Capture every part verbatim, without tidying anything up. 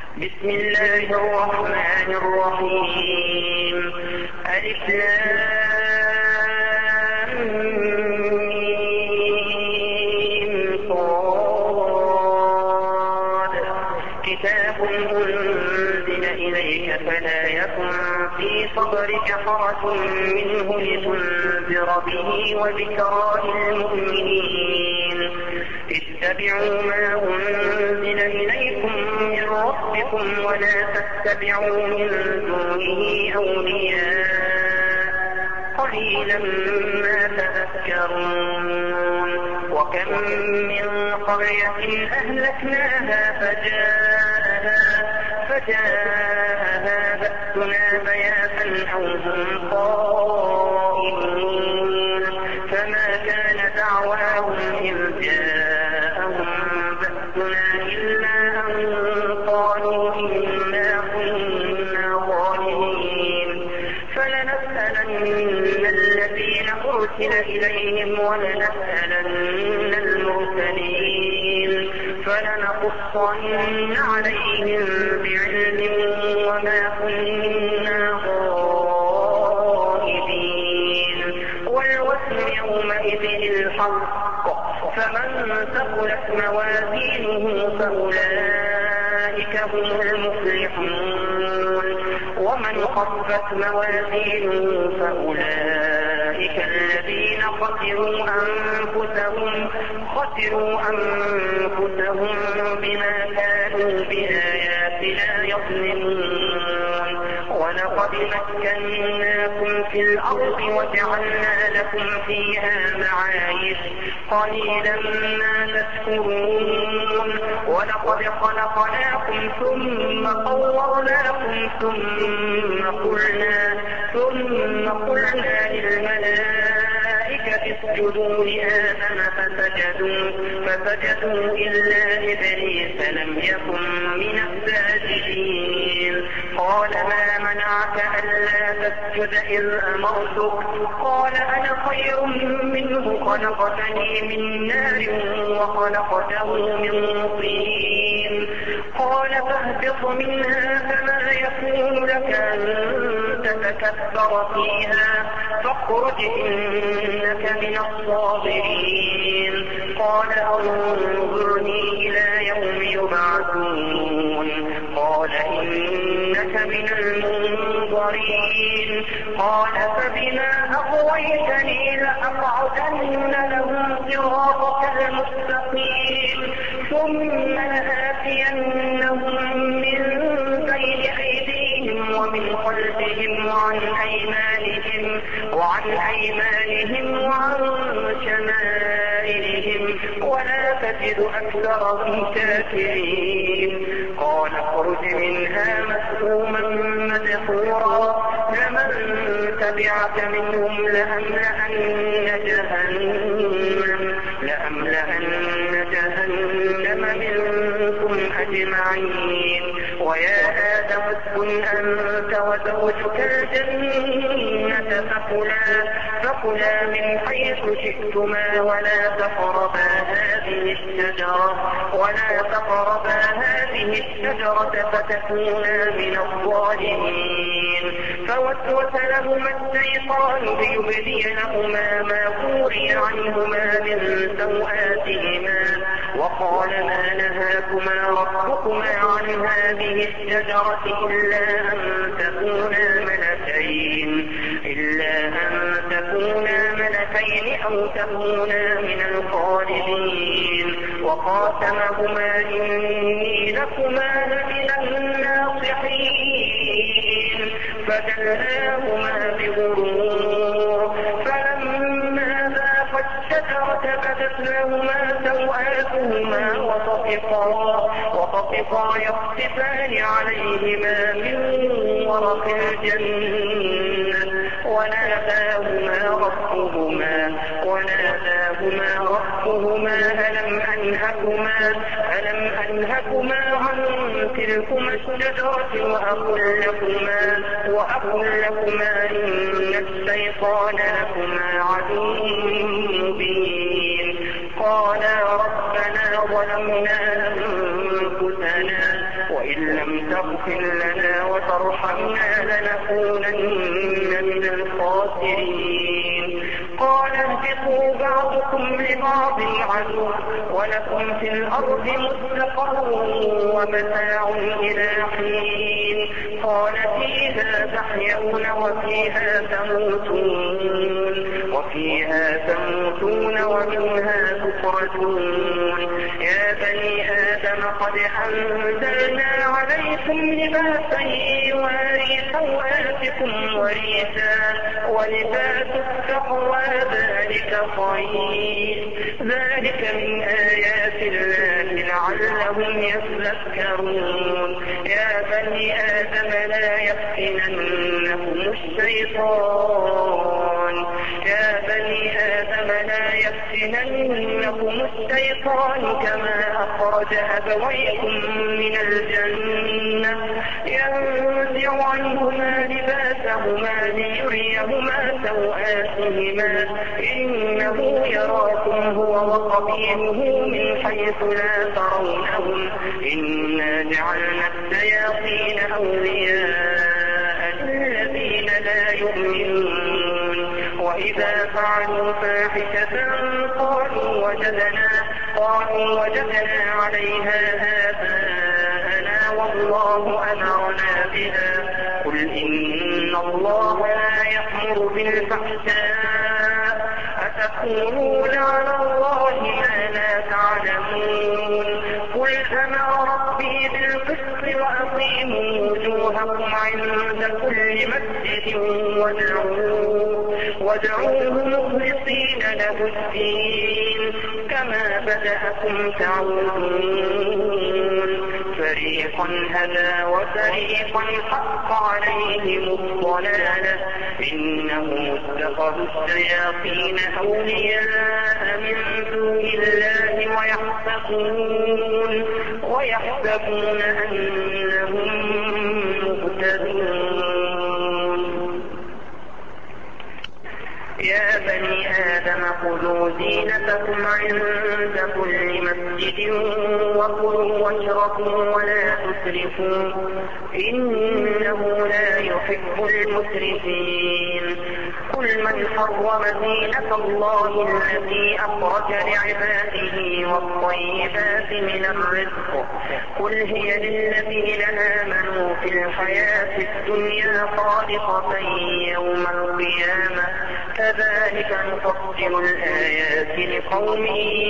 بسم الله الرحمن الرحيم. ألف لام ميم صاد. كتاب أنزل إليك فلا يكن في صدرك حرج منه لتنذر به وذكرى للمؤمنين. اتبعوا ما أنزل إليكم من ربكم ولا تتبعوا من دونه أولياء قليلا ما تذكرون. وكم من قرية أهلكناها فجاءها فجاءها بأسنا بياتا أو هم قائلون. فما كان دعواهم إذ جاءهم بأسنا إلا أن قالوا إنا كنا ظالمين. فلنسألن الذين أرسل إليهم ولنسألن المرسلين فلنقصن عليهم بعلم وما كنا غائبين. والوزن يومئذ الحق فمن ثقلت موازينه فأولئك هم المفلحون ومن خفت موازينه فأولئك الذين خسروا أنفسهم خسروا أنفسهم بما كانوا بآياتنا يظلمون. ولقد مكناكم في الأرض وجعلنا لكم فيها معايش قليلا ما تشكرون. ولقد خلقناكم ثم صورناكم ثم قلنا ثم قلنا للملائكة اسجدوا لآدم فسجدوا فسجدوا إلا إبليس لم يكن من الساجدين. قال ما منعك ألا تسجد إذ أمرتك؟ قال أنا خير منه خلقتني من نار وخلقته من طين. قال فاهبط منها فما يكون لك أن تتكبر فيها فاخرج إنك من الصاغرين. قال انظرني إلى يوم يبعثون. قال إنك من المنظرين. قال فبما أغويتني لأقعدن لهم صراطك المستقيم ثم لآتينهم من بين أيديهم ومن خلفهم وعن أيمانهم وعن أيمانهم وعن شمائلهم ولا تجد أكثرهم شاكرين. قال اخرج منها مسؤوما مدحورا لمن تبعك منهم لأملأن جهنم لأملأن جهنم منكم أجمعين. ويا آدم اسكن أنت وزوجك الجنة فكلا فكلا من حيث شئتما ولا تقربا هذه الشجرة ولا تقربا هذه الشجرة فتكونا من الظالمين. فوسوس لهما الشيطان ليبدي لهما ما وري عنهما من سوآتهما وقال ما نهاكما ربكما عن هذه الشجرة إلا أن تكونا ملكين إلا أن تكونا ملكين أو تكونا من الخالدين. وقاسمهما إني لكما لمن الناصحين فدلاهما بغرور. فلما ذاقا الشجرة بدت لهما سوآتهما وطفقا وطفقا يخصفان عليهما من ورق الجنة وناداهما ربهما وناداهما ربهما ألم أنهكما ألم أنهكما عن تلكما الشجرة وأقل لكما وأقل لكما إن الشيطان لكما عدو مبين. قالا ربنا ظلمنا أنفسنا وإن لئن لم تغفر لنا وترحمنا لنكونن من الخاسرين. قال اهبطوا بعضكم لبعض عدو ولكم في الأرض مستقر ومتاع إلى حين. قال فيها تحيون وفيها تموتون وفيها تموتون ومنها تخرجون. يا بني آدم قد أنزلنا عليكم لباسا يواري سوآتكم وريشا ولباس التقوى ذلك خير. ذلك من آيات الله لعلهم يذكرون. يا بني آدم لا يفتننكم الشيطان يا بني آدم لا يفتننكم الشيطان كما أخرج أبويكم من الجنة ينزع عنهما لباسهما ليريهما سوآتهما إنه يراكم هو وقبيله من حيث لا ترونهم إنا جعلنا الشياطين أولياء الذين لا يؤمنون. وإذا فعلوا فاحشة قالوا وجدنا قالوا وجدنا عليها آباءنا والله أمرنا بها. قل إن الله لا يأمر بالفحشاء أتقولون على الله ما لا تعلمون. قل أمر ربي بالقسط وأقيموا وجوهكم عند كل مسجد وادعوه وادعوه مخلصين له الدين كما بدأكم تعودون. فريقا هدى وفريقا حق عليهم الضلالة إنهم اتخذوا الشياطين أولياء من دون الله ويحسبون ويحسبون أنهم مهتدون. يا بني آدم خذوا زينتكم عند كل مسجد وكلوا واشربوا ولا تسرفوا إنه لا يحب المسرفين. قل من حرم زينة الله التي أخرج لعباده والطيبات من الرزق قل هي للذين آمنوا في الحياة الدنيا خالصة يوم القيامة كذلك نفصل الآيات لقوم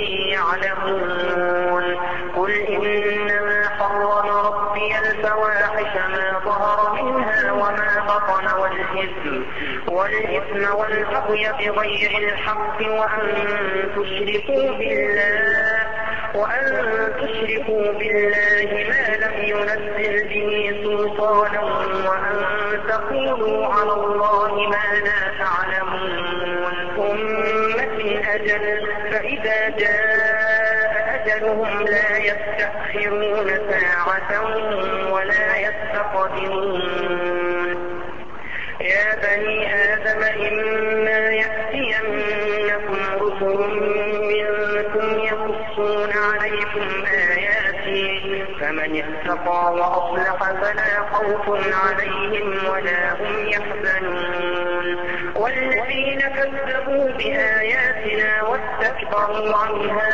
يعلمون. قل إنما حرم ربي الفواحش ما ظهر منها وما بطن والإثم والإثم والبغي بغير الحق وأن تشركوا بالله وأن تشركوا بالله ما لم ينزل به سلطانا وأن تقولوا على الله ما لا تعلمون. ثم أجل فإذا جاء أجلهم لا يستأخرون ساعة ولا يستقدمون. يا بني آدم إما يأتينكم رسل منكم يقصون عليكم آياتي فمن اتقى وأصلح فلا خوف عليهم ولا هم يحزنون. والذين كذبوا بآياتنا واستكبروا عنها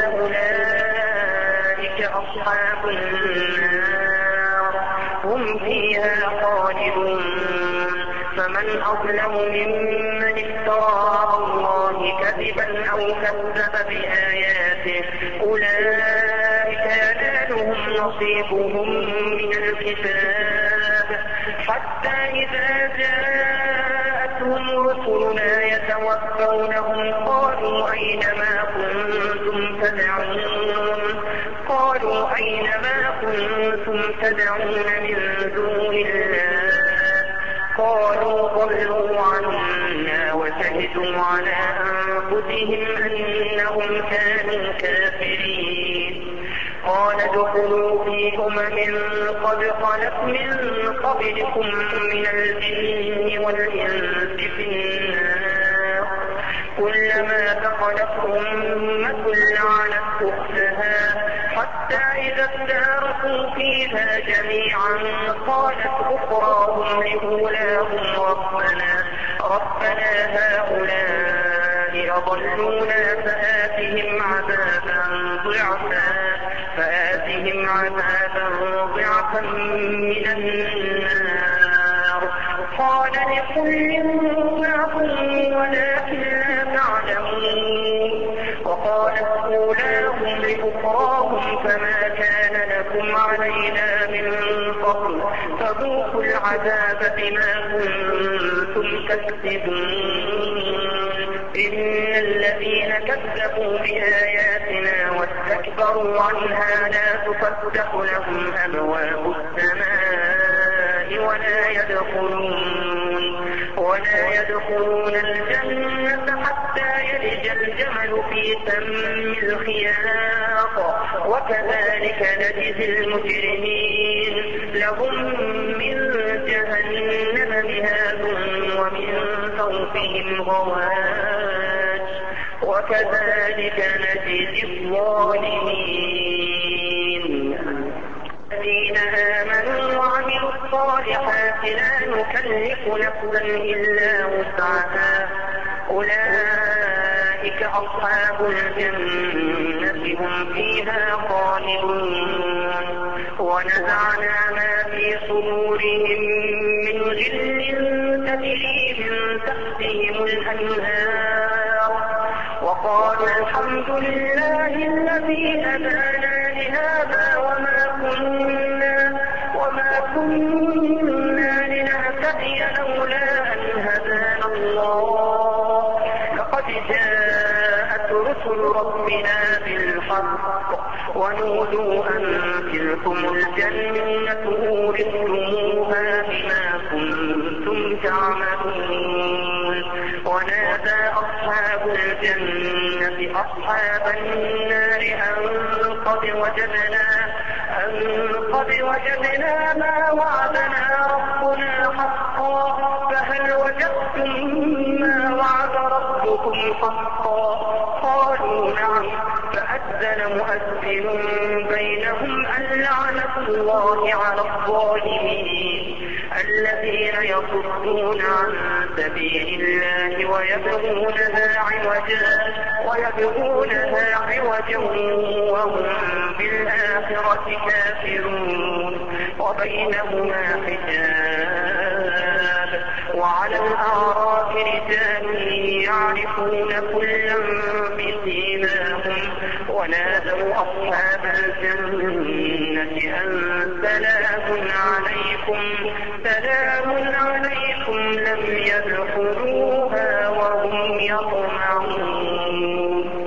أولئك أصحاب النار هم فيها خالدون. فمن أظلم ممن افترى على الله كذبا أو كذب بآياته أولئك ينالهم نصيبهم من الكتاب حتى إذا جاءتهم رسلنا يتوفونهم قالوا أين ما كنتم تدعون قالوا أين ما كنتم تدعون من دون الله قالوا ضلوا عنا وشهدوا على أنفسهم أنهم كانوا كافرين. قال ادخلوا في أمم قد خلت من قبلكم من الجن والإنس في النار كلما دخلت أمة لعنت أختها حتى حتى إذا اداركوا فيها جميعا قالت أخراهم لأولاهم ربنا ربنا هؤلاء أضلونا فآتهم عذابا ضعفا فآتهم عذابا ضعفا من النار قال لكل ضعف ولكن لا تعلمون وقالت أولاهم لأخراهم فما كان لكم علينا من فضل فذوقوا العذاب بما كنتم تكسبون إن الذين كذبوا بآياتنا واستكبروا عنها لا تفتح لهم أبواب السماء ولا يدخلون ولا يدخلون الجنة حتى يلج الجمل في سم الخياط وكذلك نجزي المجرمين لهم من جهنم مهاد ومن فوقهم غواش وكذلك نجزي الظالمين الذين آمنوا وعملوا الصالحات لا نكلف نفسا إلا وسعها أولئك أصحاب الجنة هم فيها خالدون ونزعنا ما في صدورهم من غل تجري من تحتهم الأنهار وقالوا الحمد لله الذي هدانا لهذا وما كنا وما كنا لنهتدي لولا أن هدانا الله لقد جاءت رسل ربنا بالحق ونودوا أن تلكم الجنة أورثتموها بما كنتم تعملون ونادى أصحاب الجنة أصحاب النار أن قد وجدنا أن قد وجدنا ما وعدنا ربنا حقا فهل وجدتم ما وعد ربكم حقا قالوا نعم فأذن مؤذن بينهم أن لعنة الله على الظالمين الذين يصدون عن سبيل الله ويبغونها عوجا ويبغونها عوجا وهم بالآخرة كافرون وبينهما حجاب وعلى الأعراف رجال يعرفون كلا بسيماهم ونادوا أصحاب الجنة أن سلام عليكم سلام عليكم لم يدخلوها وهم يطمعون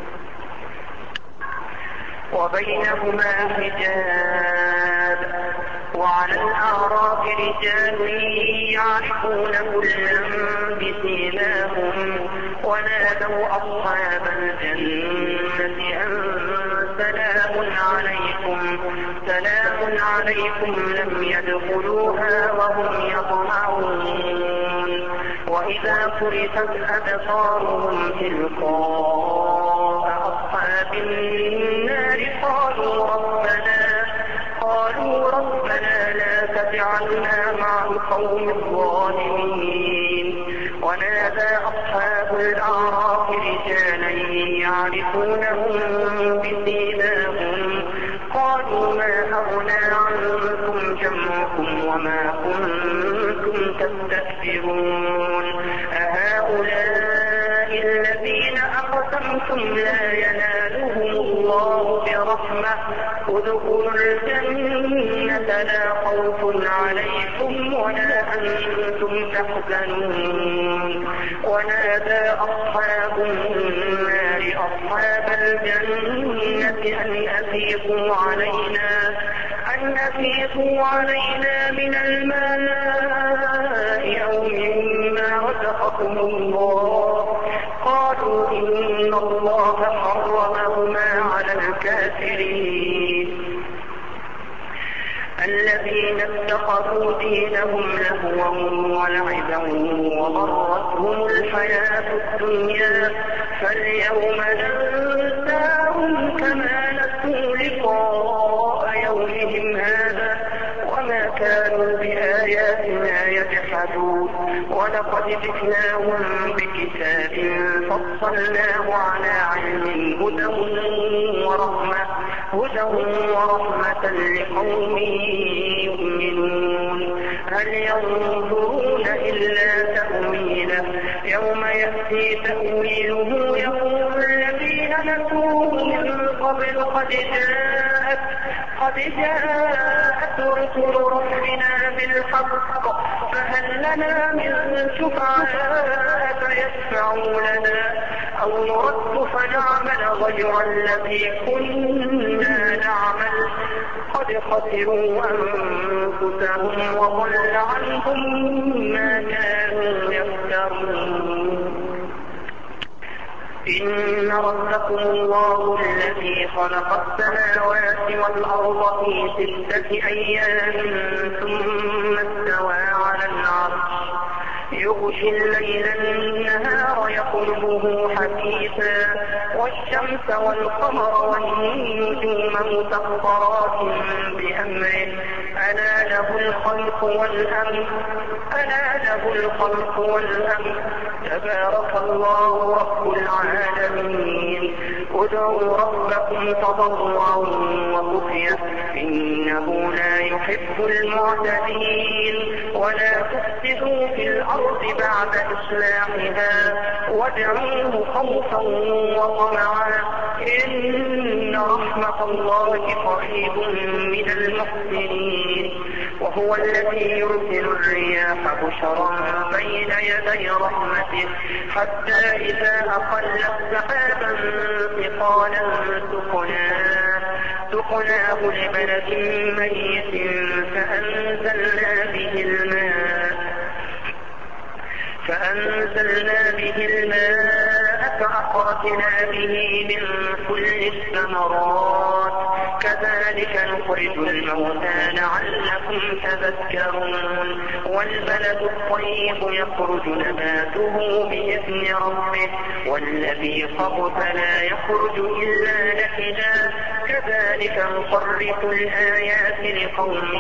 وبينهما حجاب وعلى الأعراف رجال يعرفون كلا بسيماهم ونادوا أصحاب الجنة أن سلام عليكم سلام عليكم لم يدخلوها وهم يطمعون وإذا صرفت أبصارهم تلقاء أصحاب النار قالوا ربنا قالوا ربنا لا تجعلنا مع القوم الظالمين ونادى أصحاب الأعراف رجالا يعرفونهم بسيماهم قالوا ما أغنى عنكم جمعكم وما كنتم تستكبرون أهؤلاء الذين أقسمتم لا ينالهم الله برحمة ادخلوا الجنة لا خوف عليكم ولا أنتم تحزنون ونادى أصحاب النار أصحاب الجنة أن أفيضوا علينا أن أفيضوا علينا من الماء أو مما رزقكم الله قالوا إن الله حرمهما على الكافرين الذين اتخذوا دينهم لهوا ولعبا وغرتهم الحياة الدنيا فاليوم ننساهم كما نسوا لقاء وما كانوا بآياتنا يجحدون ولقد جئناهم بكتاب فصلناه على علم هدى ورحمة هدى ورحمة لقوم يؤمنون هل ينظرون إلا تأويله يوم يأتي تأويله يقول الذين نسوه من قبل قد جاءت قد جاءت رسل ربنا بالحق فهل لنا من شفعاء فيشفعوا لنا أو نرد فنعمل غير الذي كنا نعمل قد خسروا أنفسهم وضل عنهم ما كانوا يفترون إن ربكم الله الذي خلق السماوات والأرض في ستة أيام ثم استوى على العرش يغشي الليل النهار يطلبه حثيثا والشمس والقمر والنجوم مسخرات بأمره ألا له الخلق والأمر ألا له الخلق والأمر تبارك الله رب العالمين ادعوا ربكم تضرعا وخفية إنه لا يحب المعتدين ولا تفسدوا في الأرض بعد إصلاحها وادعوه خوفا وطمعا إن رحمة الله قريب من المحسنين وهو الذي يرسل الرياح بشرا بين يدي رحمته حتى إذا أقلت سحابا ثقالا سقناه سقناه لبلد ميت فأنزلنا به الماء فأنزلنا به الماء فأخرجنا به من كل الثمرات كذلك نخرج الموتى لعلكم تذكرون والبلد الطيب يخرج نباته بإذن ربه والذي خبث لا يخرج إلا نكدا كذلك نصرف الآيات لقوم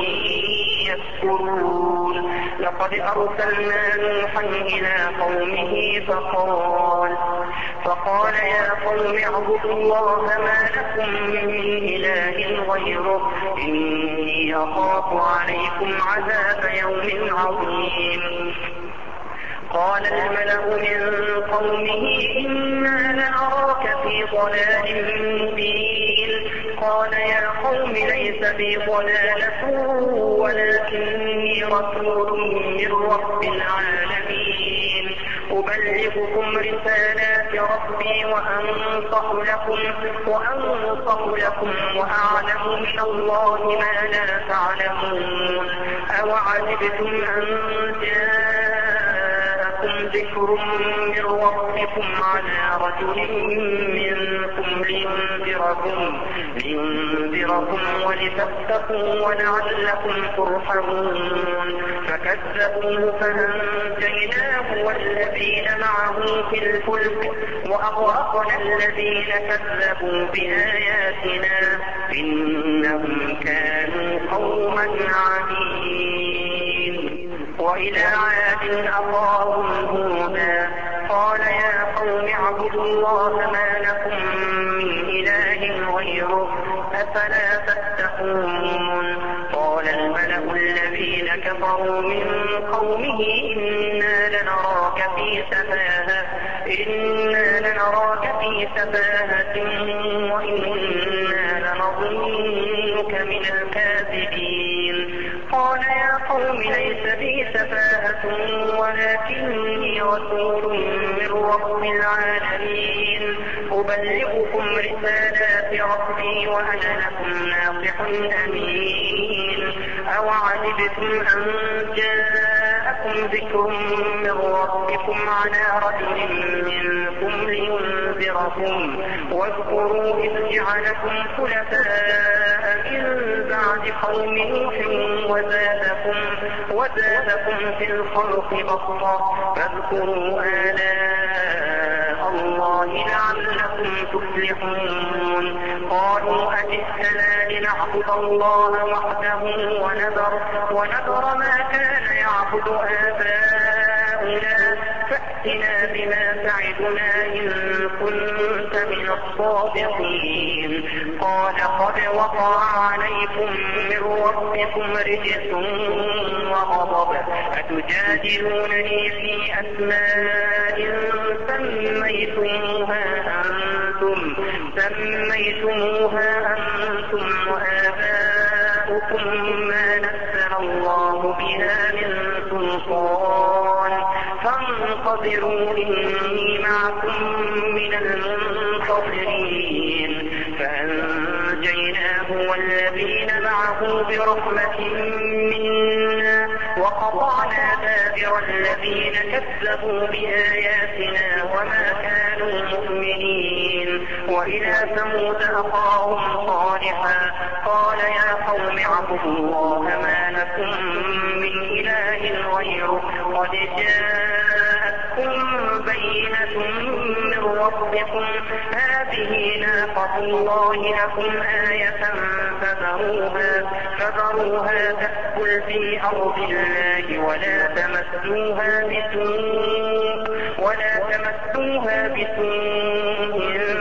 يذكرون لقد أرسلنا نوحا إلى قومه فقال فقال يا قوم اعبدوا الله ما لكم من إله غيره إني أخاف عليكم عذاب يوم عظيم قال الملأ من قومه إنا لنراك في ضلال مبين قال يا قوم ليس بي ضلالة ولكني رسول من رب العالمين أبلغكم رسالات ربي وأنصح لكم وأنصح لكم وأعلم من الله ما لا تعلمون أوعجبتم أن جاءكم ذكر من ربكم على رجل منكم لينذركم لينذركم ولتتقوا ولعلكم ترحمون فكذبوه فأنجيناه والذين معه في الفلك وأغرقنا الذين كذبوا بآياتنا إنهم كانوا قوما عمين وإلى عاد أخاهم هودا قال يا قوم اعبدوا الله ما لكم من إله غيره أفلا تتقون قال الملأ الذين كفروا من قومه إنا لنراك في سفاهة إنا لنراك في سفاهة وإنا لنظنك من الكاذبين قال يا قوم ليس بي سفاهة ولكني رسول من رب العالمين أبلغكم رسالات ربي وأنا لكم ناصح أمين أوعجبتم أن جاءكم ذكر من ربكم على رجل منكم لينذركم واذكروا إذ جعلكم خلفاء من بعد قوم نوح وزادكم وزادكم في الخلق بسطة فاذكروا آلاء الله لعلكم تفلحون. قالوا أجئتنا لنعبد الله وحده ونذر, ونذر ما كان يعبد آباؤنا فأتنا بما تعدنا إن كنت من الصادقين. قال قد وقع عليكم من ربكم رجس وغضب أتجادلونني في أسماء سميتموها أنتم, سميتموها أنتم وآباؤكم ما نزل الله بها من سلطان فانتظروا إني معكم من المنتظرين. فأنجيناه والذين معه برحمة منا وقطعنا دابر الذين كذبوا بآياتنا وما كانوا مؤمنين. وإلى ثمود أخاهم صالحا قال يا قوم اعبدوا الله ما لكم من إله غيره قد جاءتكم بينة من ربكم هذه ناقة الله لكم آية فذروها, فذروها تأكل في أرض الله ولا تمسوها بسوء, ولا تمسوها بسوء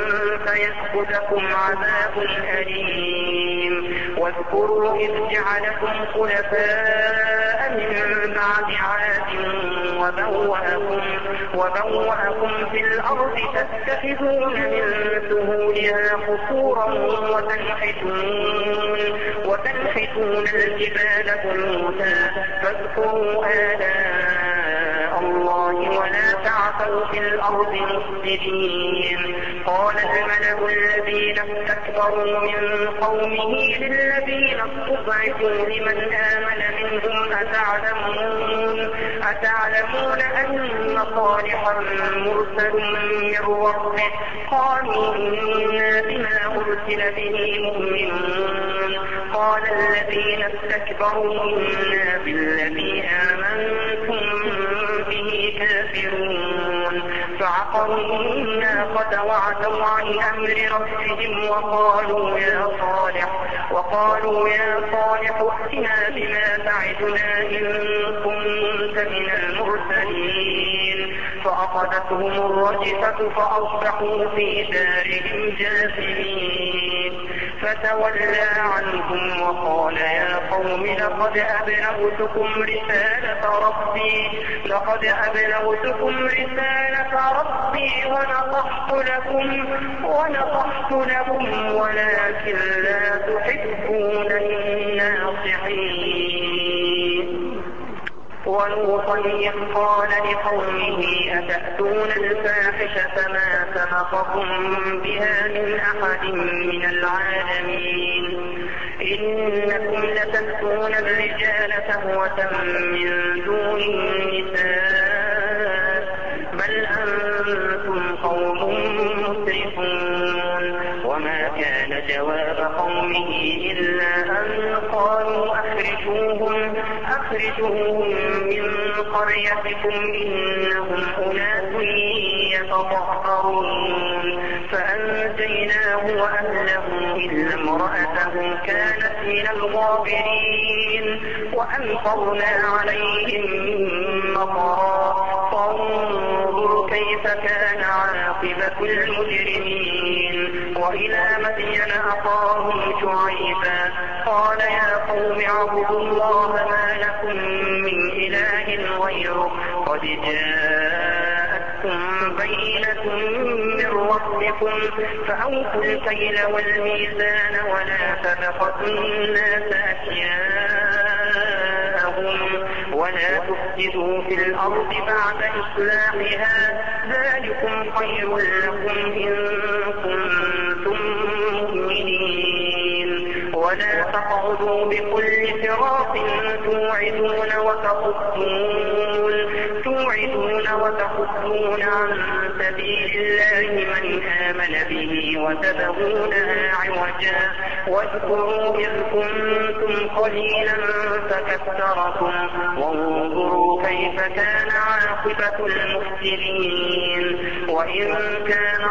فيأخذكم عذاب أليم. واذكروا إذ جعلكم خلفاء من بعد عاد وبوأكم, وبوأكم في الأرض تتخذون من سهولها قصورا وتنحتون, وتنحتون الجبال بيوتا فاذكروا آلاء الله ولا تعثوا في الأرض مفسدين. قال الملأ الذين استكبروا من قومه للذين استضعفوا لمن آمن منهم أتعلمون, أتعلمون أن صالحا مرسل من ربه قالوا إنا بما أرسل به مؤمنون. قال الذين استكبروا إنا بالذي آمنتم به كافرون. فعقروا الناقة وعتوا عن أمر ربهم وقالوا يا صالح, وقالوا يا صالح ائتنا بما تعدنا إن كنت من المرسلين. فأخذتهم الرجفة فأصبحوا في دارهم جاثمين. فتولى عنهم وقال يا قوم لقد أبلغتكم رسالة ربي, لقد أبلغتكم رسالة ربي ونصحت لكم, ونصحت لكم ولكن لا تحبون الناصحين. ولوطا إذ قال لقومه أتأتون الفاحشة ما سبقكم بها من أحد من العالمين إنكم لتأتون الرجال شهوة من دون النساء بل أنتم قوم مسرفون. وما كان جواب قومه إلا أن قالوا أخرجوهم, أخرجوهم من قريتكم إنهم أناس يتطهرون. فأنجيناه وأهله إلا امرأته كانت من الغابرين. وأمطرنا عليهم مطرا فانظر كيف كان عاقبة المجرمين. وإلى مدين أخاهم شعيبا قال يا قوم اعبدوا الله ما لكم من إله غيره قد جاءتكم بينة من ربكم فأوفوا الكيل والميزان ولا تبخسوا الناس أشياءهم ولا تفسدوا في الأرض بعد إصلاحها ذلكم خير لكم إن كنتم مؤمنين. ولا تقعدوا بكل صراط توعدون وتصدون توعدون وتصدون عن سبيل الله من آمن به وتبغونها عوجا واذكروا إذ كنتم قليلا فكثركم وانظروا كيف كان عاقبة المفسدين وإن كان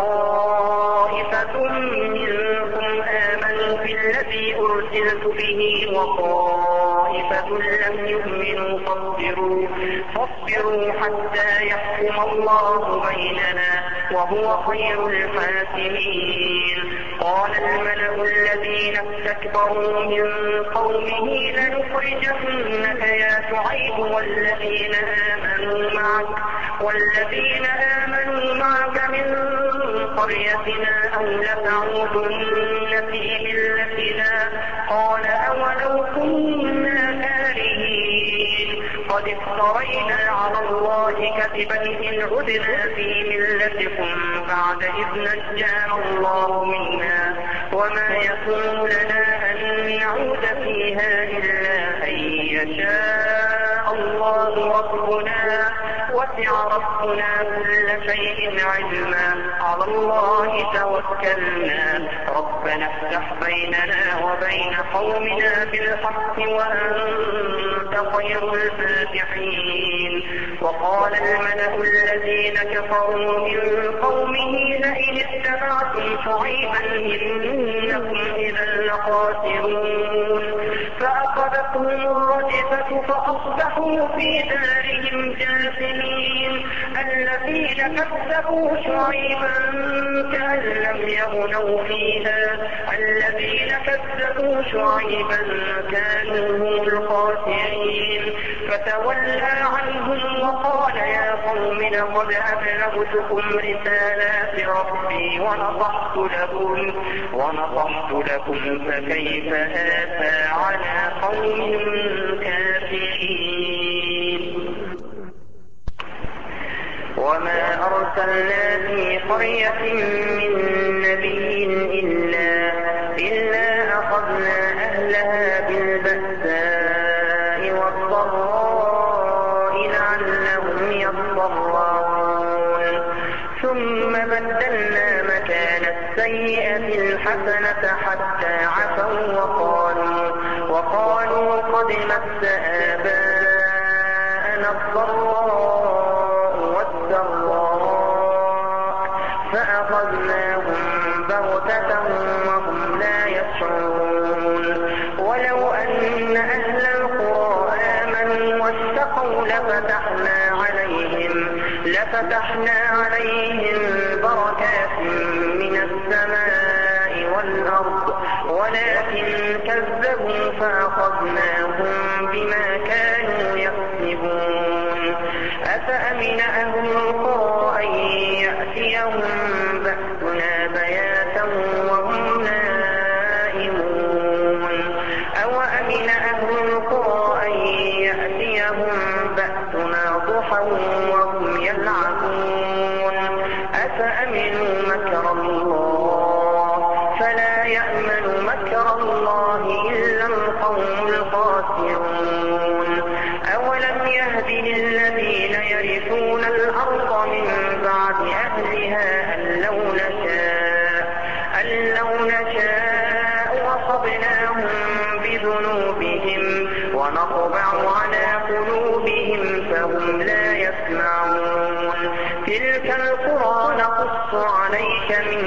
طائفة منكم آمنوا بالذي أرسلت به وطائفة لم يؤمنوا فاصبروا فاصبروا حتى يحكم الله بيننا وهو خير الحاكمين. قال الملأ الذين استكبروا من قومه لنخرجنك يا شعيب والذين آمنوا معك والذين آمنوا معك من قريتنا أو لتعودن في ملتنا قال أولو كنا كارهين قد افترينا على الله كذبا إن عدنا في ملتكم بعد إذ نجانا الله منا وما يكون لنا أن نعود فيها إلا أن يشاء الله ربنا وسع ربنا كل شيء علما على الله توكلنا ربنا افتح بيننا وبين قومنا بالحق وأنت خير الفاتحين. وقال الملأ الذين كفروا من قومه لئن اتبعتم شعيبا إنكم إذا لخاسرون فأخذتهم الرجفة فأصبحوا في دارهم جاثمين. الذين كذبوا شعيبا كأن لم يغنوا فيها الذين كذبوا شعيبا كانوا هم الخاسرين فتولى عنهم وقال يا قوم لقد أبلغتكم رسالات ربي ونصحت لكم ونصحت لكم فكيف آسى على قوم كافرين. وما أرسلنا في قرية من نبي إلا, إلا أخذنا أهلها بالبأساء والضراء لعلهم يضرعون ثم بدلنا مكان السيئة الحسنة حتى عفوا وقالوا, وقالوا قد مس آباءنا الضراء والسراء فأخذناهم بغتة وهم لا يشعرون. ولو أن أهل القرى آمنوا واتقوا لفتحنا عليهم, لفتحنا عليهم بركات من السماء والأرض ولكن كذبوا فأخذناهم بما كانوا يكسبون. أفأمن أهل القرى أن يأتيهم بأسنا بياتا وهم نائمون أو أمن أهل القرى أن يأتيهم بأسنا ضحى وهم يلعبون. أفأمنوا مكر الله فلا يأمن مكر الله إلا القوم الخاسرون. أولم يهد للذين يرثون الأرض من بعد أهلها أن لو نشاء, أن لو نشاء وصبناهم بذنوبهم ونطبع على قلوبهم فهم لا يسمعون. تلك القرى نقص عليك من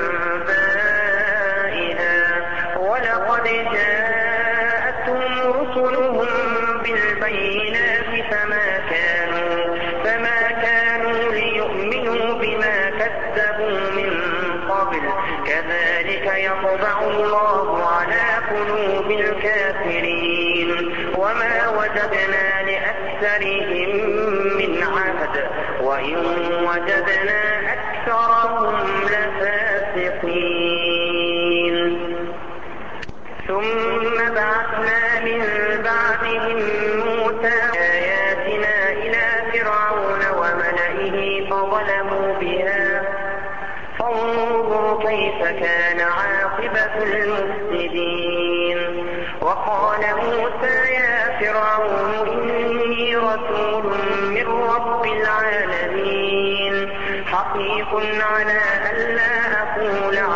أنبائها ولقد جاءتهم رسلهم بالبينات فما كانوا, فما كانوا ليؤمنوا بما كذبوا من قبل كذلك يطبع الله على قلوب الكافرين. وما وجدنا لأكثرهم من عهد وإن وجدنا أكثرهم لفاسقين. ثم بعثنا من بعدهم موسى آياتنا إلى فرعون وملئه فظلموا بها فانظر كيف كان عاقبة المفسدين. وقال موسى يا فرعون إني رسول من رب العالمين حقيق على ألا أقول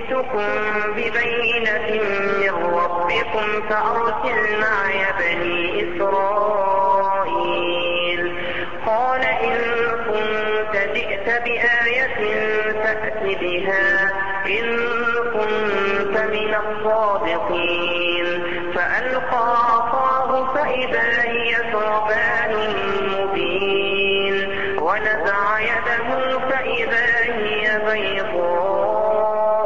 جئتكم ببينة من ربكم فأرسل معي بني إسرائيل. قال إن كنت جئت بآية فأت بها إن كنت من الصادقين. فألقى عصاه فإذا هي ثعبان مبين ونزع يده فإذا هي بيضاء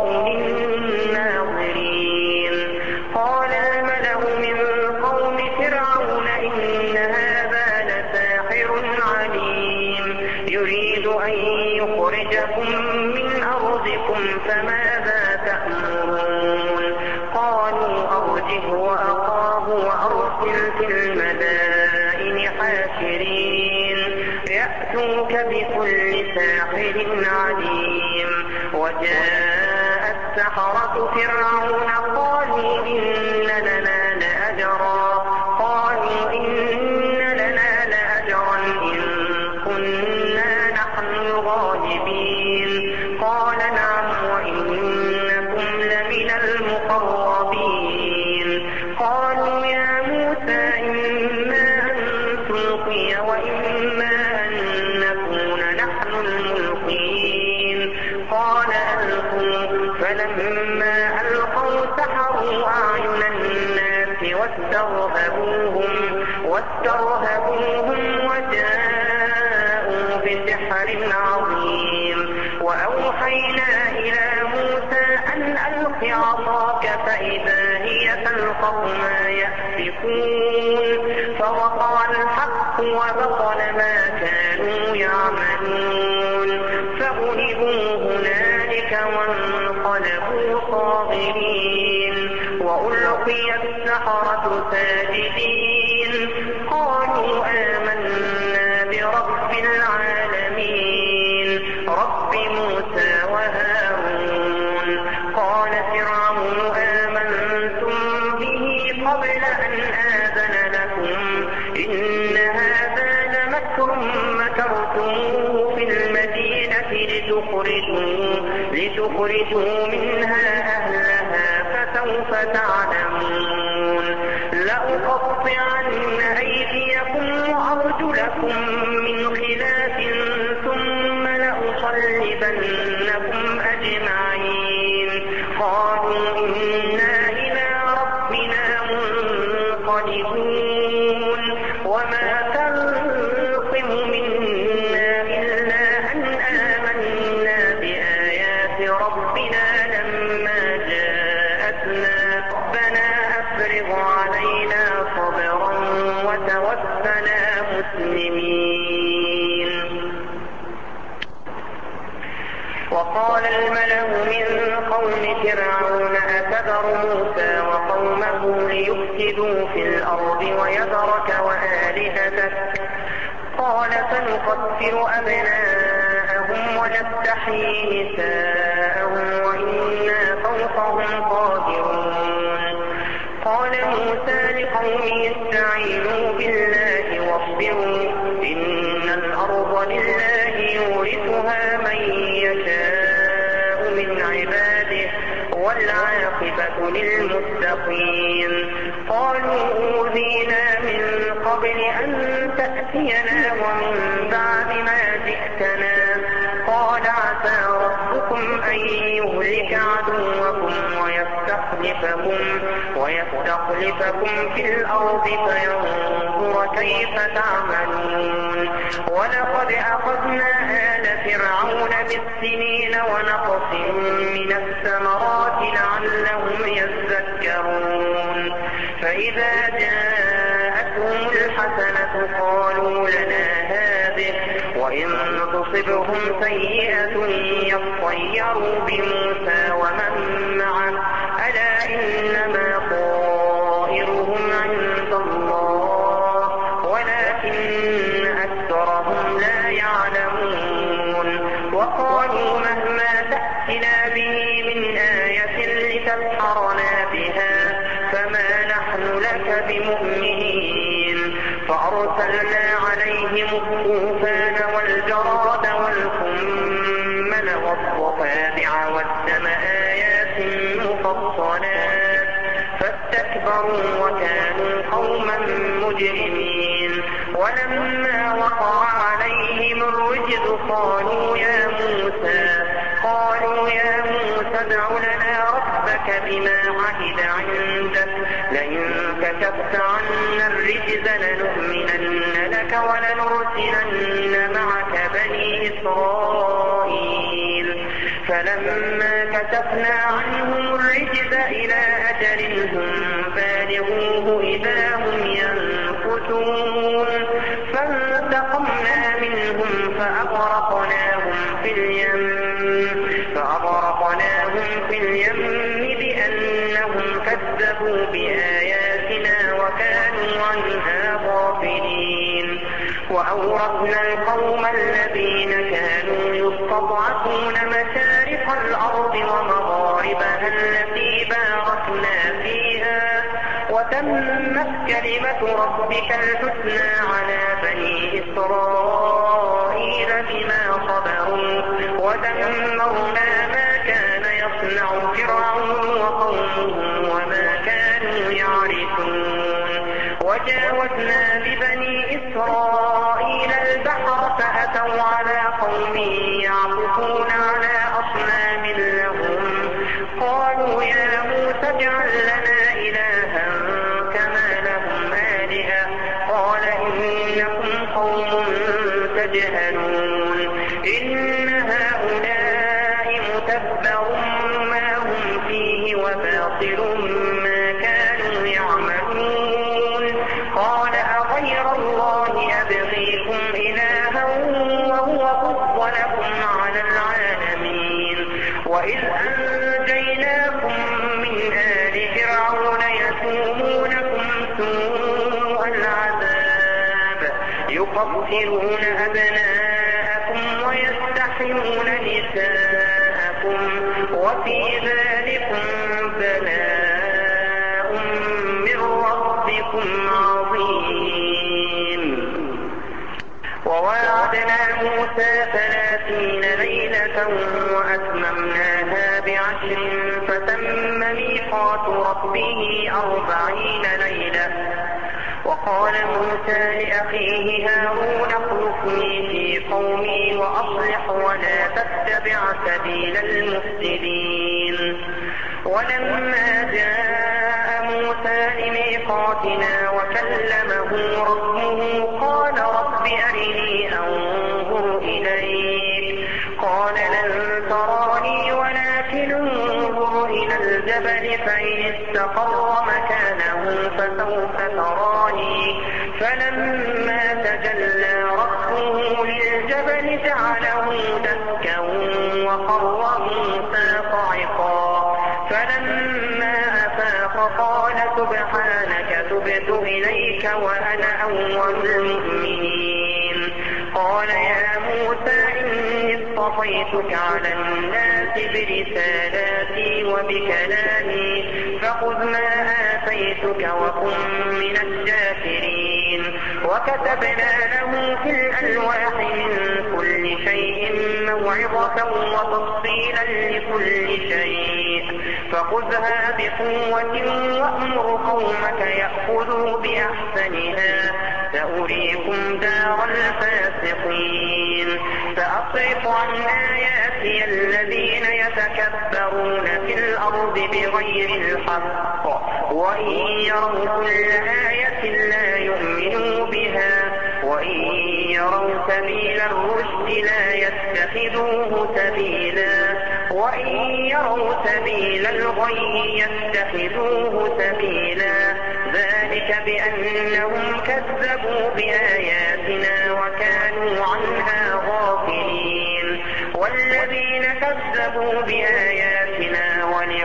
للناظرين. قال الملأ من قوم فرعون إن هذا لساحر عليم يريد أن يخرجكم من أرضكم فماذا تأمرون؟ قالوا أرجه وأخاه وأرسل في المدائن حاشرين يأتوك بكل ساحر عليم. وجاء السحرة فرعون قالوا إن لنا لأجرا قالوا إن لنا لأجرا إن كنا نحن الغالبين. قال نعم وإنكم لمن المقربين. قالوا يا موسى إما أن تلقي وإما أن نكون نحن الملقين. قال ألقوا. فلما ألقوا سحروا أعين الناس واسترهبوهم واسترهبوهم وجاءوا بسحر عظيم. وأوحينا إلى موسى أن ألق عصاك فإذا هي تلقف ما يأفكون. فوقع الحق وبطل ما كانوا يعملون فغلبوا هنالك وانقلبوا صاغرين. وألقي السحرة ساجدين قالوا آمنا برب العالمين رب موسى وهارون. قال فرعون آمنتم به قبل أن آذن لكم إن هذا لمكر مكرتموه في المدينة لتخرجوا, لتخرجوا منها أهلها فسوف تعلمون. لأقطعن أيديكم وأرجلكم من خلاف ثم لأصلبنكم أجمعين. قالوا إنا إلى ربنا منقلبون. وما تنقم منا إلا أن آمنا بآيات ربنا لما جاءتنا. ربنا أفرغ علينا صبرا وتوفنا مسلمين. وقال الملأ من قوم فرعون أتذر موسى وقومه ليفسدوا في الأرض ويذرك وآلهتك؟ قال سنقتل أبناءهم ونستحيي نساءهم وإنا فوقهم قادرون. قال موسى لقومه استعينوا بالله واصبروا إن الأرض لله يورثها من يشاء من عباده والعاقبة للمتقين. قالوا أوذينا من قبل أن تأتينا ومن بعد ما جئتنا. قال عسى ربكم أن يهلك عدوكم ويستخلفكم, ويستخلفكم في الأرض فينظر كيف تعملون. ولقد أخذنا آل فرعون بالسنين ونقص من الثمرات لعلهم يذكرون. فإذا جاءتهم الحسنة قالوا لنا هذه وإن تصبهم سيئة يطيروا بموسى ومن معه ألا إنما طائرهم عند الله ولكن أكثرهم لا يعلمون. وقالوا مهما تأتنا به من آية لتسحرنا بها فما نحن لك بمؤمنين. فأرسلنا عليهم الطوفان والجراد والقمل والضفادع والدم آيات المجرمين ولما وقع عليهم الرجز قالوا يا موسى قالوا يا موسى ادع لنا ربك بما عهد عندك لئن كشفت عنا الرجز لنؤمنن لك ولنرسلن معك بني إسرائيل فلما كشفنا عنهم الرجز إلى أجل هم بالغوه إذا هم ينكثون فانتقمنا منهم فأغرقناهم في اليم فأغرقناهم في اليم بأنهم كذبوا بآياتنا وكانوا عنها غافلين وأورثنا القوم الذين كانوا يستضعفون مشارق الأرض ومغاربها التي باركنا فيها وتمت كلمة ربك الحسنى على بني إسرائيل بما صبروا ودمرنا ما كان يصنع فرعون وقومه وما كانوا يعرفون وجاوزنا ببني إسرائيل البحر فأتوا على قوم يعكفون على أصنام لهم قالوا يا موسى اجعل لنا إلها كما لهم آلهة قال إنكم قوم تجهلون إن هؤلاء متبر ما هم فيه وباطل ما كانوا يعملون قال أغير الله أبغيكم إلها وهو فضلكم على العالمين وإذ أنجيناكم من آل فرعون يسومونكم سوء العذاب يقتلون أبناءكم ويستحيون نساءكم وفي ذلكم بلاء من ربكم عظيم وواعدنا موسى ثلاثين ليلة وأتممناها بعشر فتم ميقات ربه أربعين ليلة وقال موسى لأخيه هارون اخلفني في قومي وأصلح ولا تتبع سبيل المفسدين ولما جاء موسى لميقاتنا وكلمه ربه قال رب أرني أنظر إليك قال لن تراني ولكن انظر إلى الجبل فإن استقر مكانه فسوف تراني فلما تجلى ربه للجبل جعله دكا وخر موسى صعقا فلما أفاق قال سبحانك تبت إليك وأنا أول المؤمنين قال يا موسى إني اصطفيتك على الناس برسالاتي وبكلامي فخذ ما آتيتك وكن من الشاكرين وكتبنا له في الألواح من كل شيء موعظة وتفصيلا لكل شيء فخذها بقوة وأمر قومك يأخذوا بأحسنها سأريكم دار الفاسقين سأصرف عن آياتي الذين يتكبرون في الأرض بغير الحق وإن يروا كل آية لا يؤمنوا بها وإن يروا سبيل الرشد لا يتخذوه سبيلا وإن يروا سبيل الغي يتخذوه سبيلا ذلك بأنهم كذبوا بآياتنا وكانوا عنها غافلين والذين كذبوا بآياتنا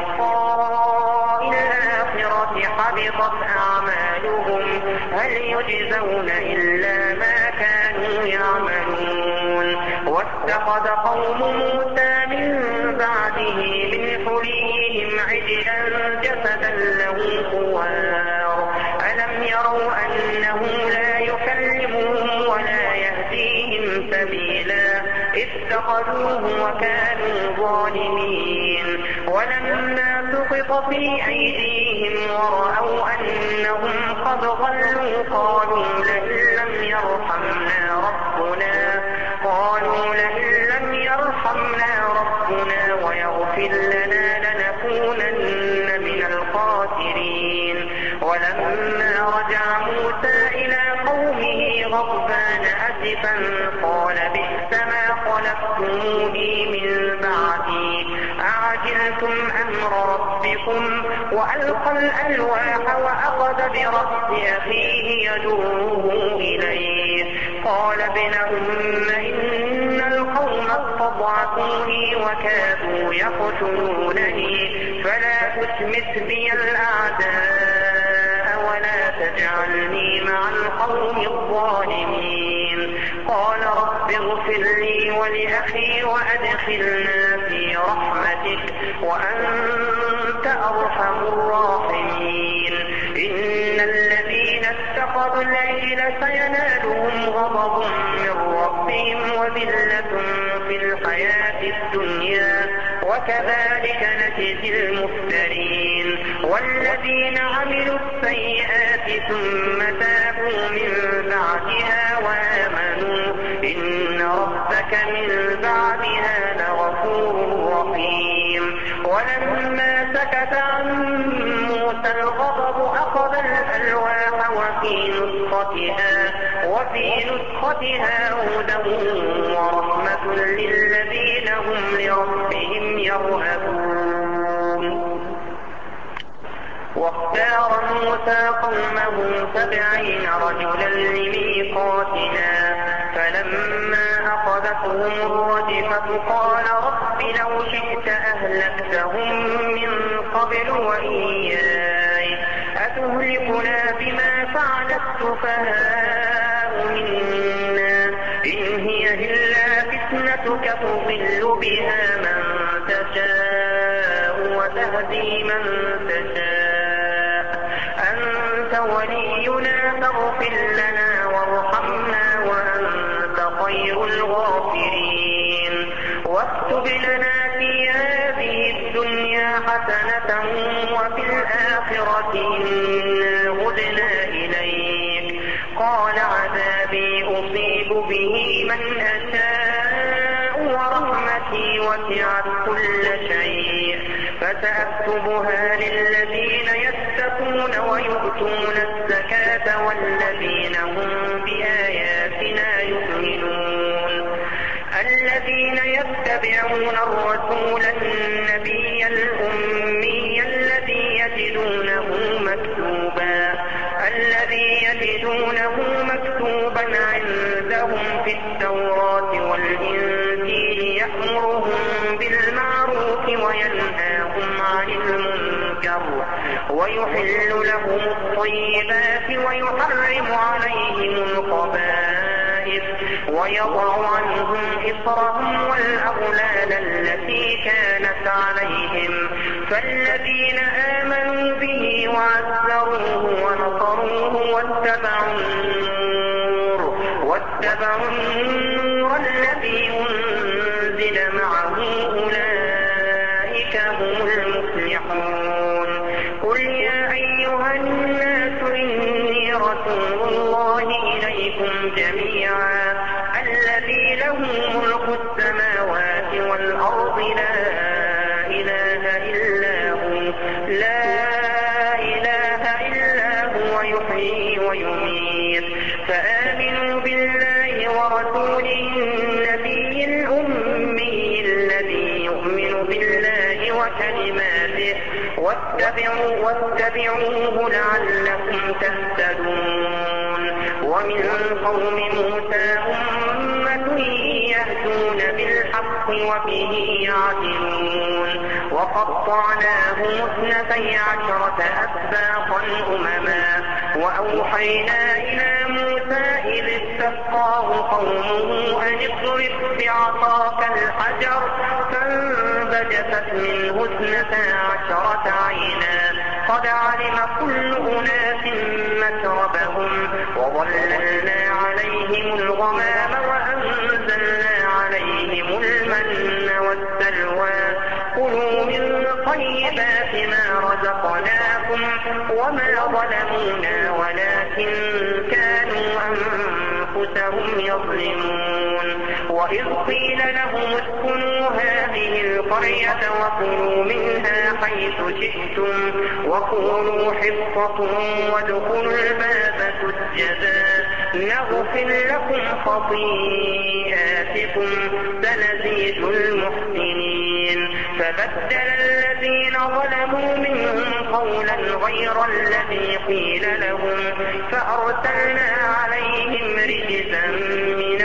ولقاء الآخرة حبطت أعمالهم هل يجزون إلا ما كانوا يعملون واتخذ قوم موسى من بعده من حليهم عجلا جسدا له خوار ألم يروا أنه لا يكلمهم ولا يهديهم سبيلا اتخذوه وكانوا ظالمين ولما سقط في أيديهم ورأوا أنهم وقد ضلوا قالوا لئن لم يرحمنا ربنا قالوا لئن لم يرحمنا ربنا ويغفر لنا لنكونن من الخاسرين. ولما رجع موسى إلى قومه غضبان أسفا قال بئس ما خلفتموني من بعدي أعجلتم أمر ربكم وألقى الألواح وأخذ برأس أخيه يجره إليه قال ابن أم إن القوم استضعفوني وكادوا يقتلونني فلا تشمت بي الأعداء ولا تجعلني مع القوم الظالمين. قال رب اغفر لي ولأخي وأدخلنا في رحمتك وأنت أرحم الراحمين. إن الذين اتخذوا العجل سينالهم غضب من ربهم وذلة في الحياة الدنيا وكذلك نجزي المفترين. والذين عملوا السيئات ثم تابوا من بعدها وآمنوا إن ربك من بعدها لغفور رحيم. ولما سكت عن موسى الغضب أخذ الألواح وفي نسختها وفي نسختها هدى ورحمة للذين هم لربهم يرهبون. واختار موسى قومه سبعين رجلا لميقاتنا فلما أخذتهم الرجفة قال رب لو شئت أهلكتهم من قبل وإياي أتهلكنا بما فعل السفهاء منا إن هي إلا فتنتك تضل بها من تشاء وتهدي من تشاء أنت ولينا فاغفر لنا وارحمنا وأنت خير الغافرين. واكتب لنا في هذه الدنيا حسنة وفي الآخرة إنا هدنا إليك قال عذابي أصيب به من أشاء ورحمتي وسعت كل شيء فسأكتبها للذين يتقون ويؤتون الزكاة والذين هم بآياتنا يؤمنون. الذين يتبعون الرسول النبي الأمي الذي يجدونه مكتوبا الذي يجدونه مكتوبا عندهم في التوراة والإنجيل يأمرهم بالمعروف وينهاهم عن المنكر ويحل لهم الطيبات ويحرم عليهم الخبائث ويضع عنهم إصرهم والأغلال التي كانت عليهم. فالذين آمنوا به وعزروه ونصروه واتبعوا النور واتبعوا النور الذي أنزل معه أولئك هم المفلحون. قل يا أيها الناس إني رسول الله إليكم جميعا الذي له ملك السماوات والأرض لا إله إلا هو لا إله إلا هو يحيي ويميت. فآمنوا بالله ورسوله النبي الأمي الذي يؤمن بالله وكلماته واتبعوا واتبعوه لعلكم تهتدون. ومن قوم موسى أمة يهدون بالحق وبه يعدلون. وقطعناهم اثنتي عشرة أسباطا أمما وأوحينا إلى موسى إذ استسقاه قومه أن اضرب بعصاك الحجر فانبجست منه اثنتا عشرة عينا قد علم كل أناس مشربهم وظللنا عليهم الغمام وأنزلنا عليهم المن والسلوى كلوا من طيبات ما رزقناكم وما ظلمونا ولكن كانوا أنفسهم يظلمون. وإذ قيل لهم اسكنوا هذه القرية وكلوا منها حيث شئتم وقولوا حطة وادخلوا الباب سجدا نغفر لكم خطيئاتكم سنزيد المحسنين. فبدل الذين ظلموا منهم قولا غير الذي قيل لهم فأرسلنا عليهم رجزا من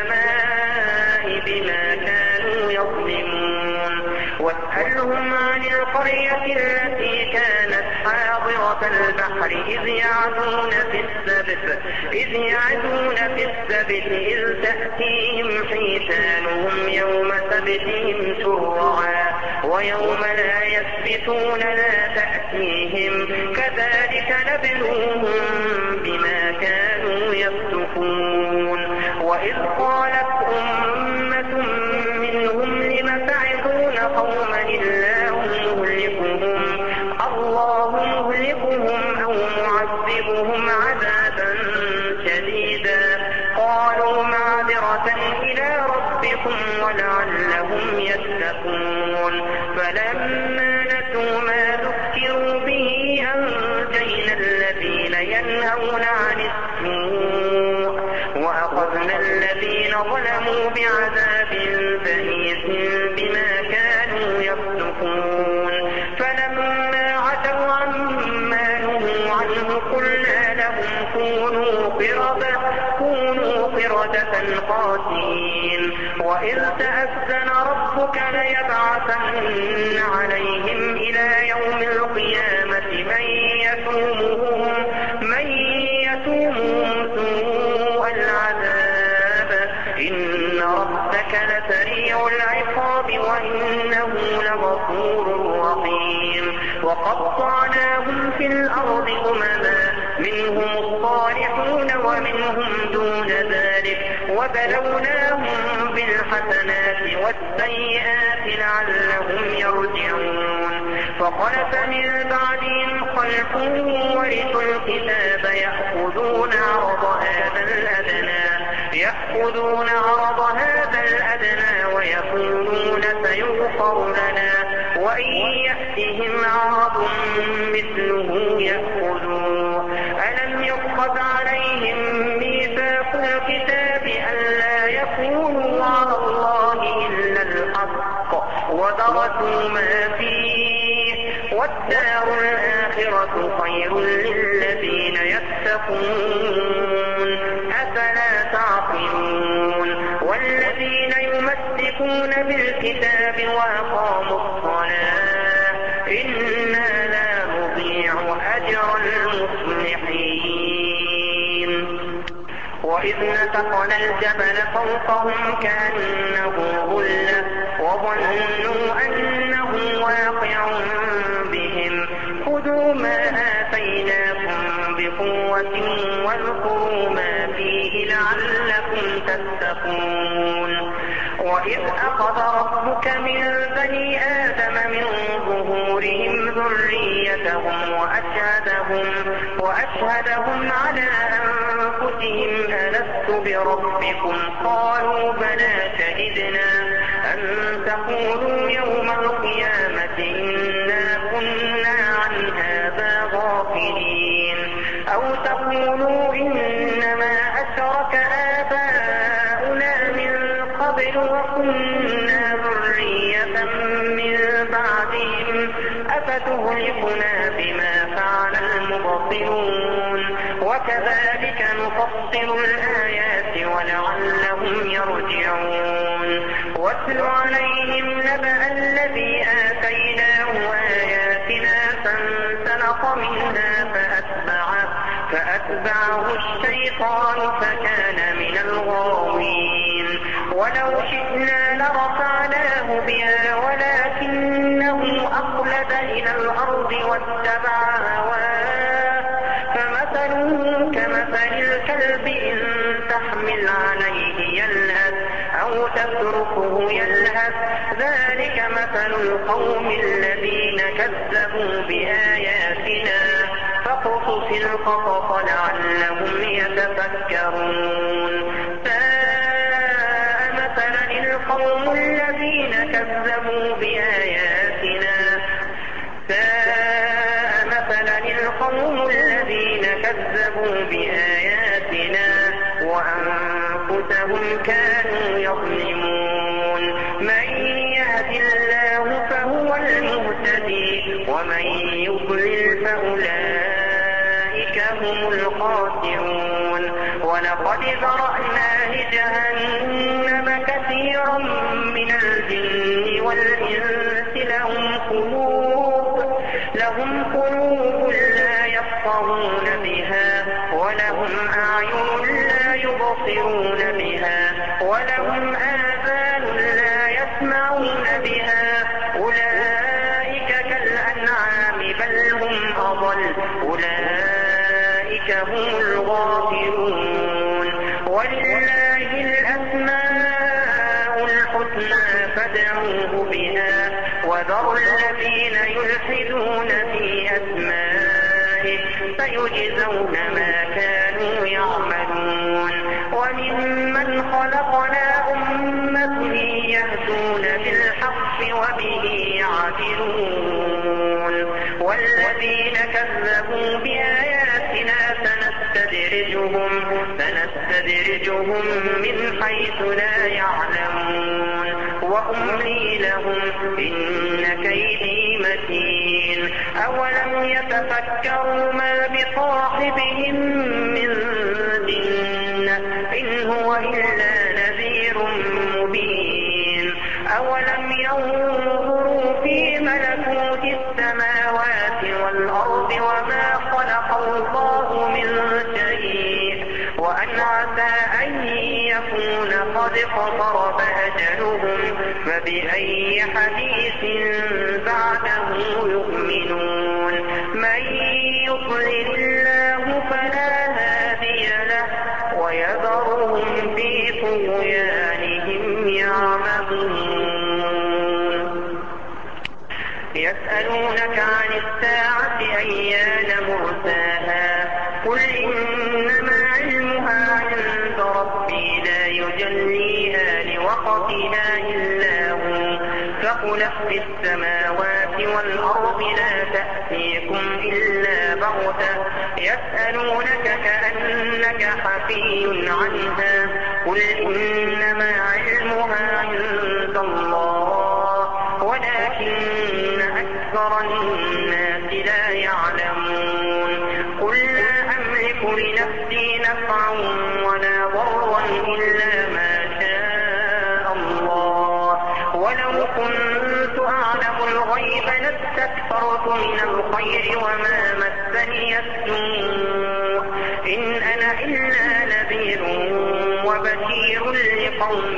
السماء بما كانوا يظلمون. واسألهم عن القرية التي كانت حاضرة البحر إذ يعدون في السبت إذ يعدون في السبت إذ تأتيهم حيتانهم يوم سبتهم شرعا ويوم لا يسبتون لا تأتيهم كذلك نبلوهم بما كانوا يفسقون. وإذ قالت أمة منهم لم تعظون قوما الله مهلكهم الله مهلكهم أو معذبهم عذابا شديدا قالوا معذرة إلى ربكم ولعلهم يتقون. فلما نسوا ما ذكروا به أنجينا الذين ينهون عن السوء وأخذنا الذين ظلموا بعذاب بئيس بما كانوا يفسقون. فلما عتوا عما نهوا عنه قلنا لهم كونوا قردة كونوا قردة خاسئين. وإذ تأذن ربك ليبعثن عليهم إلى يوم القيامة من يسومهم من يسومهم سوء العذاب إن ربك لسريع العقاب وإنه لغفور رحيم. وقطعناهم في الأرض أمما منهم الصالحون ومنهم دون ذلك وبلوناهم بالحسنات والسيئات لعلهم يرجعون. فخلف من بعدهم خلف ورثوا الكتاب يأخذون عرض هذا الأدنى يأخذون عرض هذا الأدنى ويقولون سيغفر لنا وإن يأتهم عرض مثله يأخذوه. ألم يؤخذ عليهم ميثاق الكتاب ألا يقولوا على الله إلا الحق ودرسوا ما فيه والدار الآخرة خير للذين يتقون أفلا تعقلون. والذين يمسكون بالكتاب وأقاموا الصلاة إنا لا نضيع أجر المصلحين. وإذ نتقنا الجبل فوقهم كأنه ظلة وظنوا أنه واقع بهم خذوا ما آتيناكم بقوة واذكروا ما فيه لعلكم تتقون. وإذ أخذ ربك من بني آدم من ظهورهم ذريتهم وأشهدهم, وأشهدهم على أنفسهم ألست بربكم قالوا بلى شهدنا أن تقولوا يوم القيامة إنا كنا عن هذا غافلين أو تقولوا إنما أشرك آباؤنا من قبل وكنا ذرية من بعدهم أفتهلكنا بما فعل المبطلون وكذلك نفصل الآيات ولعلهم يرجعون. واتل عليهم نبأ الذي آتيناه آياتنا فانسلخ منها فأتبعه, فأتبعه الشيطان فكان من الغاوين. ولو شئنا لرفعناه بها ولكنه أخلد إلى الأرض واتبع هواه فمثله كمثل الكلب إن تحمل عليه يلهث أو تتركه يلهث ذلك مثل القوم الذين كذبوا بآياتنا فاقصص القصص لعلهم يتفكرون ساء مثلا القوم الذين كذبوا بآياتنا ساء مثلا القوم الذين كذبوا بآياتنا وأنفسهم كانوا يظلمون من يهد الله فهو المهتدي ومن يضلل فأولئك هم الخاسرون ولقد ذرأنا لجهنم كثيرا من الجن والإنس لهم قلوب لهم قلوب لا يفقهون بها ولهم أعين لا يبصرون بها ولهم آذان لا يسمعون بها أولئك كالأنعام بل هم أضل أولئك هم الغافلون ولله الأسماء الحسنى فادعوه بها وذروا الذين يلحدون في أسمائه سيجزون ما كانوا يعملون وممن خلقنا أمة يهدون بالحق وبه يعدلون والذين كذبوا بآياتنا سنستدرجهم سنستدرجهم من حيث لا يعلمون وأملي لهم إن كيدي متين أولم يتفكروا ما بصاحبهم من جنة إن هو إلا نذير مبين أولم ينظروا في ملكوت السماوات والأرض وما خلق الله من شيء وأن عسى أن يكون قد اقترب أجلهم فبأي حديث بعده يؤمنون من يضلل الله فلا هادي له ويذرهم في طغيانهم يعمهون يسألونك عن الساعة أيان مرساها قل إنما علمها عند ربي لا يجليها لوقتها إلا هو ثقلت في السماوات والأرض لا تأتيكم إلا بغتة يسألونك كأنك حفي عنها قل إنما علمها عند الله ولكن أكثر الناس لا يعلمون قل لا أملك لنفسي نفعا ولا ضرا إلا ما شاء الله ولو كنت أعلم الغيب لاستكثرت من الخير وما مسني السوء إن أنا إلا نذير وبشير لقوم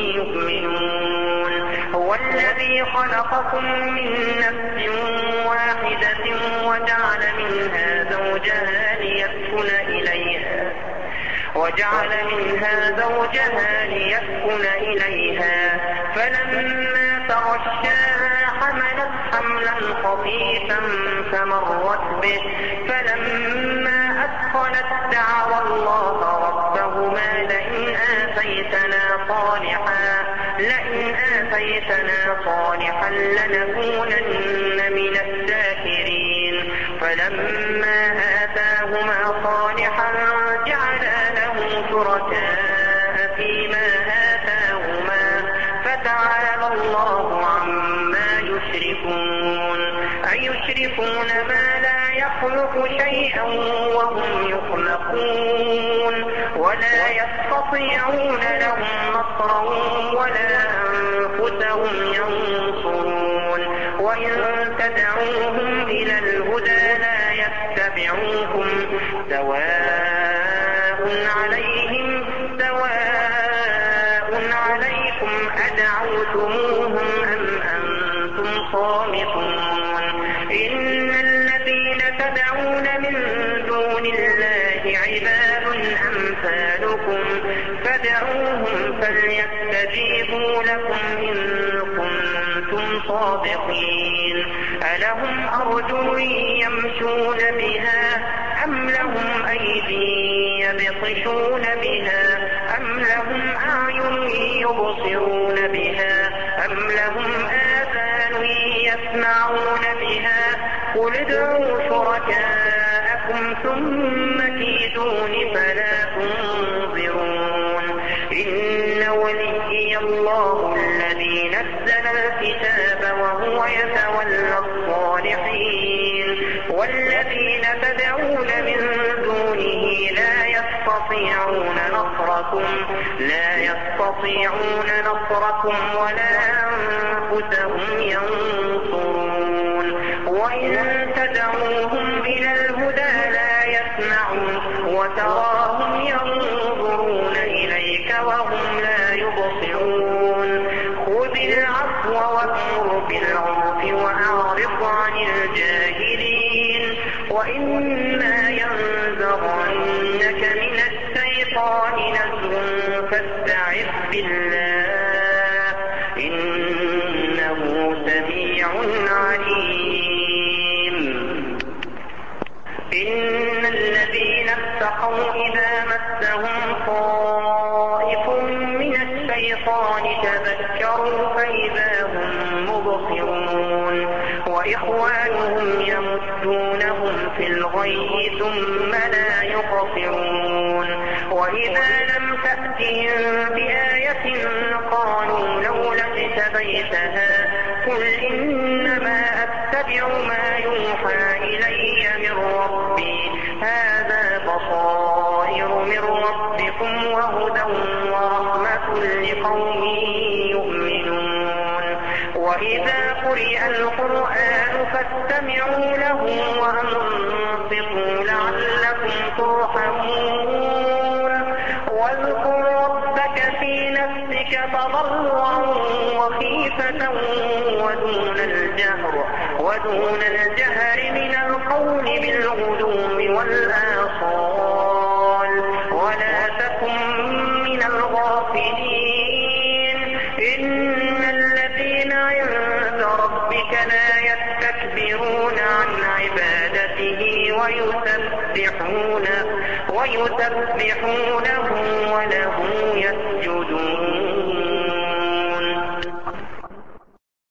يؤمنون هو الذي خلقكم من نفس واحدة وجعل منها زوجها ليسكن إليها وجعل منها زوجها ليسكن إليها فلما تغشاها حملت حملا خفيفا فمرت به فلما أثقلت دعوا الله ربهما لئن آتيتنا صالحا لئن آتيتنا صالحا لنكونن من الشاكرين فلما آتاهما صالحا جعلا له شركاء فيما آتاهما فتعالى الله عما يشركون أيشركون ما لا يخلق شيئا وهم يخلقون ولا يستطيعون لهم نصرا ولا أنفسهم ينصرون وإن تدعوهم إلى الهدى لا يتبعوكم سواء عليهم سواء عليكم أدعوتموهم أم أنتم صامتون إن الذين تدعون من دون الله عباد أمثالكم فادعوهم فليستجيبوا لكم إن كنتم صادقين ألهم أرجل يمشون بها أم لهم أيدي يبطشون بها أم لهم أعين يبصرون بها أم لهم آذان يسمعون بها قل ادعوا شركاءكم ثم كيدون فلا تنظرون إن وليي الله الذي نزل الكتاب وهو يتولى الصالحين والذين تدعون من دونه لا يستطيعون نصركم لا يستطيعون نصركم ولا أنفسهم ينصرون وإن تدعوهم إلى الهدى لا يسمعون وتراهم ينظرون إليك وهم لا يبصرون خذ العفو وأمر بالعرف وأعرض عن الجاهلين وإما ينزغنك من الشيطان نزغ فاستعذ بالله إنه سميع عليم إن الذين اتقوا إذا مسهم طائف من الشيطان تذكروا فإذا هم مبصرون وإخوانهم يمدونهم في الغي ثم لا يقصرون وإذا لم تأتهم بآية قالوا لولا اجتبيتها قل إنما أتبع ما يوحى إلي من ربي هذا بصائر من ربكم وهدى ورحمة لقوم يؤمنون وإذا قرئ القرآن فاستمعوا له وأنصتوا لعلكم ترحمون واذكر ربك في نفسك تضرعا وخيفة ودون الجهر ودون الجهر من القول بالغدو والآصال ولا تكن من الغافلين إن الذين عند ربك لا يستكبرون عن عبادته ويسبحونه ويسبحونه